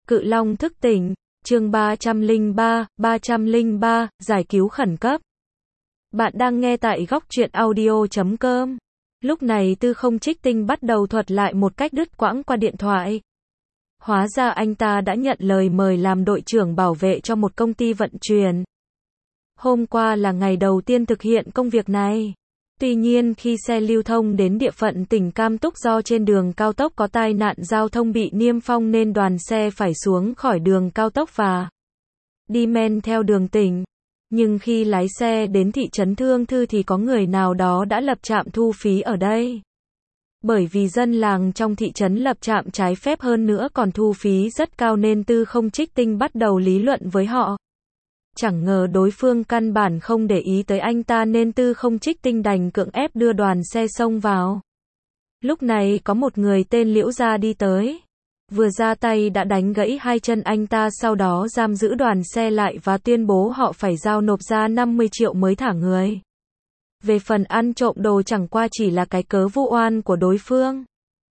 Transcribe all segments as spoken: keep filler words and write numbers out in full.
Cự Long thức tỉnh, chương ba trăm lẻ ba, ba trăm lẻ ba, giải cứu khẩn cấp. Bạn đang nghe tại góc truyện audio chấm com. Lúc này Tư Không Trích Tinh bắt đầu thuật lại một cách đứt quãng qua điện thoại. Hóa ra anh ta đã nhận lời mời làm đội trưởng bảo vệ cho một công ty vận chuyển. Hôm qua là ngày đầu tiên thực hiện công việc này. Tuy nhiên khi xe lưu thông đến địa phận tỉnh Cam Túc do trên đường cao tốc có tai nạn giao thông bị niêm phong nên đoàn xe phải xuống khỏi đường cao tốc và đi men theo đường tỉnh. Nhưng khi lái xe đến thị trấn Thương Thư thì có người nào đó đã lập trạm thu phí ở đây. Bởi vì dân làng trong thị trấn lập trạm trái phép hơn nữa còn thu phí rất cao nên Tư Không Trích Tinh bắt đầu lý luận với họ. Chẳng ngờ đối phương căn bản không để ý tới anh ta nên Tư Không Trích Tinh đành cưỡng ép đưa đoàn xe xông vào. Lúc này có một người tên Liễu Gia đi tới. Vừa ra tay đã đánh gãy hai chân anh ta, sau đó giam giữ đoàn xe lại và tuyên bố họ phải giao nộp ra năm mươi triệu mới thả người. Về phần ăn trộm đồ chẳng qua chỉ là cái cớ vu oan của đối phương.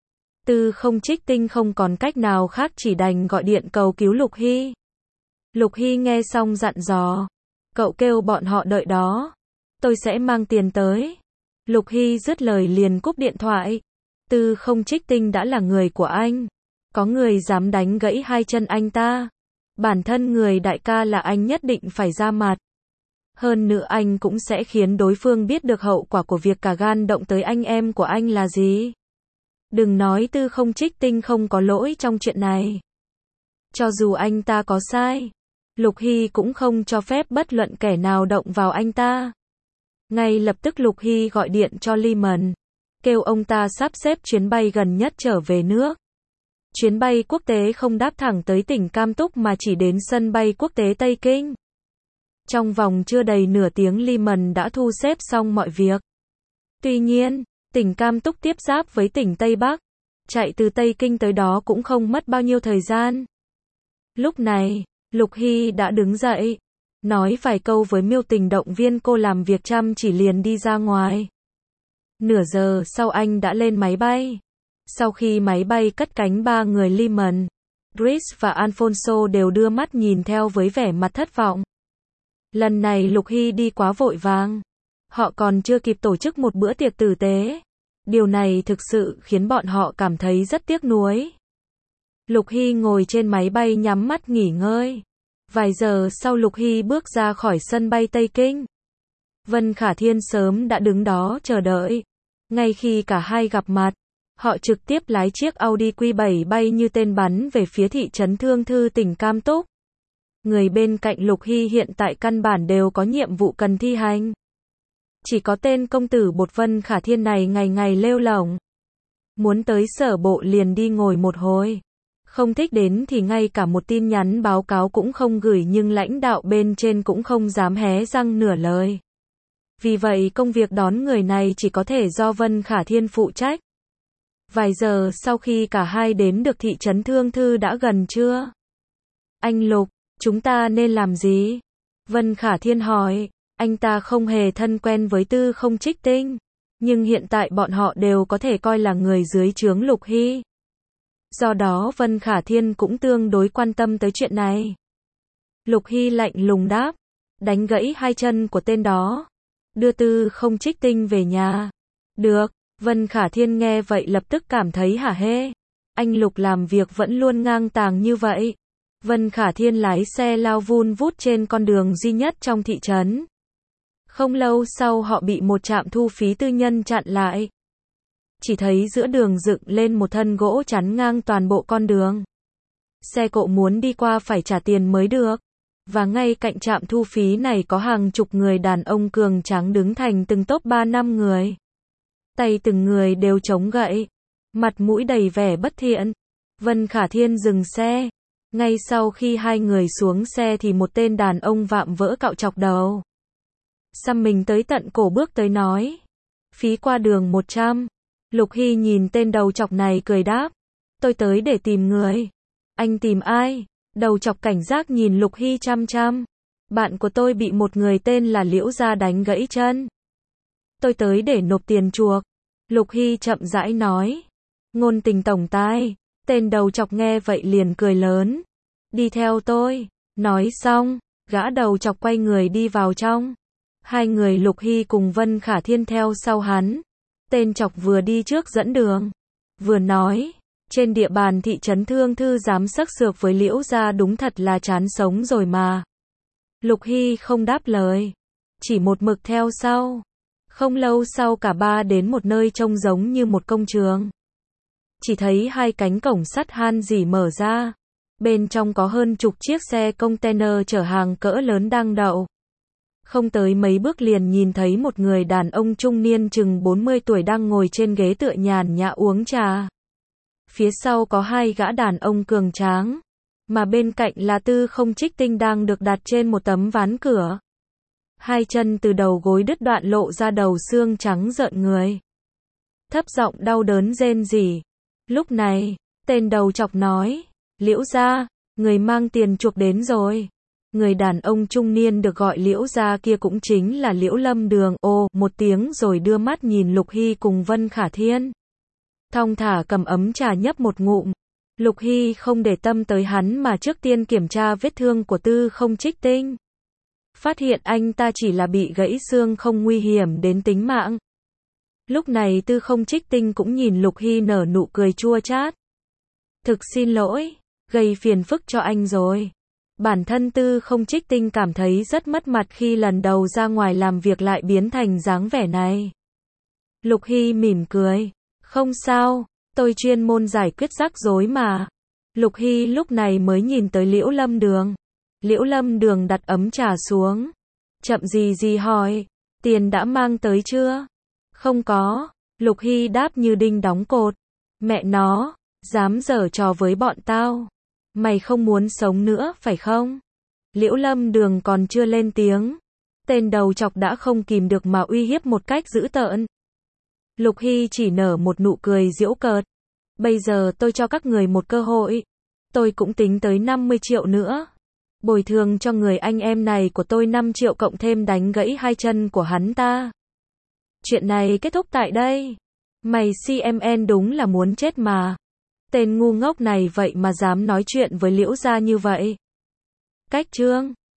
Tư Không Trích Tinh không còn cách nào khác chỉ đành gọi điện cầu cứu Lục Hy. Lục Hy nghe xong dặn dò. Cậu kêu bọn họ đợi đó. Tôi sẽ mang tiền tới. Lục Hy dứt lời liền cúp điện thoại. Tư Không Trích Tinh đã là người của anh. Có người dám đánh gãy hai chân anh ta. Bản thân người đại ca là anh nhất định phải ra mặt. Hơn nữa anh cũng sẽ khiến đối phương biết được hậu quả của việc cả gan động tới anh em của anh là gì. Đừng nói Tư Không Trích Tinh không có lỗi trong chuyện này. Cho dù anh ta có sai, Lục Hy cũng không cho phép bất luận kẻ nào động vào anh ta. Ngay lập tức Lục Hy gọi điện cho Lehman, kêu ông ta sắp xếp chuyến bay gần nhất trở về nước. Chuyến bay quốc tế không đáp thẳng tới tỉnh Cam Túc mà chỉ đến sân bay quốc tế Tây Kinh. Trong vòng chưa đầy nửa tiếng Lehman đã thu xếp xong mọi việc. Tuy nhiên, tỉnh Cam Túc tiếp giáp với tỉnh Tây Bắc. Chạy từ Tây Kinh tới đó cũng không mất bao nhiêu thời gian. Lúc này, Lục Hy đã đứng dậy, nói vài câu với Miêu Tình động viên cô làm việc chăm chỉ liền đi ra ngoài. Nửa giờ sau anh đã lên máy bay. Sau khi máy bay cất cánh ba người Lehman, Chris và Alfonso đều đưa mắt nhìn theo với vẻ mặt thất vọng. Lần này Lục Hy đi quá vội vàng. Họ còn chưa kịp tổ chức một bữa tiệc tử tế. Điều này thực sự khiến bọn họ cảm thấy rất tiếc nuối. Lục Hy ngồi trên máy bay nhắm mắt nghỉ ngơi. Vài giờ sau Lục Hy bước ra khỏi sân bay Tây Kinh. Vân Khả Thiên sớm đã đứng đó chờ đợi. Ngay khi cả hai gặp mặt, họ trực tiếp lái chiếc Audi Q bảy bay như tên bắn về phía thị trấn Thương Thư tỉnh Cam Túc. Người bên cạnh Lục Hy hiện tại căn bản đều có nhiệm vụ cần thi hành. Chỉ có tên công tử bột Vân Khả Thiên này ngày ngày lêu lổng. Muốn tới sở bộ liền đi ngồi một hồi. Không thích đến thì ngay cả một tin nhắn báo cáo cũng không gửi, nhưng lãnh đạo bên trên cũng không dám hé răng nửa lời. Vì vậy công việc đón người này chỉ có thể do Vân Khả Thiên phụ trách. Vài giờ sau khi cả hai đến được thị trấn Thương Thư đã gần trưa. Anh Lục, chúng ta nên làm gì? Vân Khả Thiên hỏi. Anh ta không hề thân quen với Tư Không Trích Tinh. Nhưng hiện tại bọn họ đều có thể coi là người dưới trướng Lục Hy. Do đó Vân Khả Thiên cũng tương đối quan tâm tới chuyện này. Lục Hy lạnh lùng đáp. Đánh gãy hai chân của tên đó. Đưa Tư Không Trích Tinh về nhà. Được. Vân Khả Thiên nghe vậy lập tức cảm thấy hả hê. Anh Lục làm việc vẫn luôn ngang tàng như vậy. Vân Khả Thiên lái xe lao vun vút trên con đường duy nhất trong thị trấn. Không lâu sau họ bị một trạm thu phí tư nhân chặn lại. Chỉ thấy giữa đường dựng lên một thân gỗ chắn ngang toàn bộ con đường. Xe cộ muốn đi qua phải trả tiền mới được. Và ngay cạnh trạm thu phí này có hàng chục người đàn ông cường tráng đứng thành từng tốp ba năm người. Tay từng người đều chống gậy. Mặt mũi đầy vẻ bất thiện. Vân Khả Thiên dừng xe. Ngay sau khi hai người xuống xe thì một tên đàn ông vạm vỡ cạo chọc đầu. Xăm mình tới tận cổ bước tới nói. Phí qua đường một trăm. Lục Hy nhìn tên đầu chọc này cười đáp. Tôi tới để tìm người. Anh tìm ai? Đầu chọc cảnh giác nhìn Lục Hy chăm chăm. Bạn của tôi bị một người tên là Liễu Gia đánh gãy chân. Tôi tới để nộp tiền chuộc. Lục Hy chậm rãi nói. Ngôn tình tổng tai. Tên đầu chọc nghe vậy liền cười lớn. Đi theo tôi. Nói xong, gã đầu chọc quay người đi vào trong. Hai người Lục Hy cùng Vân Khả Thiên theo sau hắn. Tên chọc vừa đi trước dẫn đường, vừa nói, trên địa bàn thị trấn Thương Thư dám sắc sược với Liễu gia đúng thật là chán sống rồi mà. Lục Hy không đáp lời, chỉ một mực theo sau. Không lâu sau cả ba đến một nơi trông giống như một công trường. Chỉ thấy hai cánh cổng sắt han rỉ mở ra. Bên trong có hơn chục chiếc xe container chở hàng cỡ lớn đang đậu. Không tới mấy bước liền nhìn thấy một người đàn ông trung niên chừng bốn mươi tuổi đang ngồi trên ghế tựa nhàn nhã uống trà. Phía sau có hai gã đàn ông cường tráng, mà bên cạnh là Tư Không Trích Tinh đang được đặt trên một tấm ván cửa. Hai chân từ đầu gối đứt đoạn lộ ra đầu xương trắng rợn người. Thấp giọng đau đớn rên rỉ. Lúc này, tên đầu chọc nói, Liễu gia, người mang tiền chuộc đến rồi. Người đàn ông trung niên được gọi Liễu gia kia cũng chính là Liễu Lâm Đường. Ồ, một tiếng rồi đưa mắt nhìn Lục Hy cùng Vân Khả Thiên. Thong thả cầm ấm trà nhấp một ngụm. Lục Hy không để tâm tới hắn mà trước tiên kiểm tra vết thương của Tư Không Trích Tinh. Phát hiện anh ta chỉ là bị gãy xương không nguy hiểm đến tính mạng. Lúc này Tư Không Trích Tinh cũng nhìn Lục Hy nở nụ cười chua chát. Thực xin lỗi, gây phiền phức cho anh rồi. Bản thân Tư Không Trích Tinh cảm thấy rất mất mặt khi lần đầu ra ngoài làm việc lại biến thành dáng vẻ này. Lục Hy mỉm cười. Không sao, tôi chuyên môn giải quyết rắc rối mà. Lục Hy lúc này mới nhìn tới Liễu Lâm Đường. Liễu Lâm Đường đặt ấm trà xuống. Chậm gì gì hỏi, tiền đã mang tới chưa? Không có. Lục Hy đáp như đinh đóng cột. Mẹ nó, dám giở trò với bọn tao. Mày không muốn sống nữa phải không? Liễu Lâm Đường còn chưa lên tiếng. Tên đầu chọc đã không kìm được mà uy hiếp một cách dữ tợn. Lục Hy chỉ nở một nụ cười giễu cợt. Bây giờ tôi cho các người một cơ hội. Tôi cũng tính tới năm mươi triệu nữa. Bồi thường cho người anh em này của tôi năm triệu cộng thêm đánh gãy hai chân của hắn ta. Chuyện này kết thúc tại đây. Mày xê em en đúng là muốn chết mà. Tên ngu ngốc này vậy mà dám nói chuyện với Liễu gia như vậy. Cách chương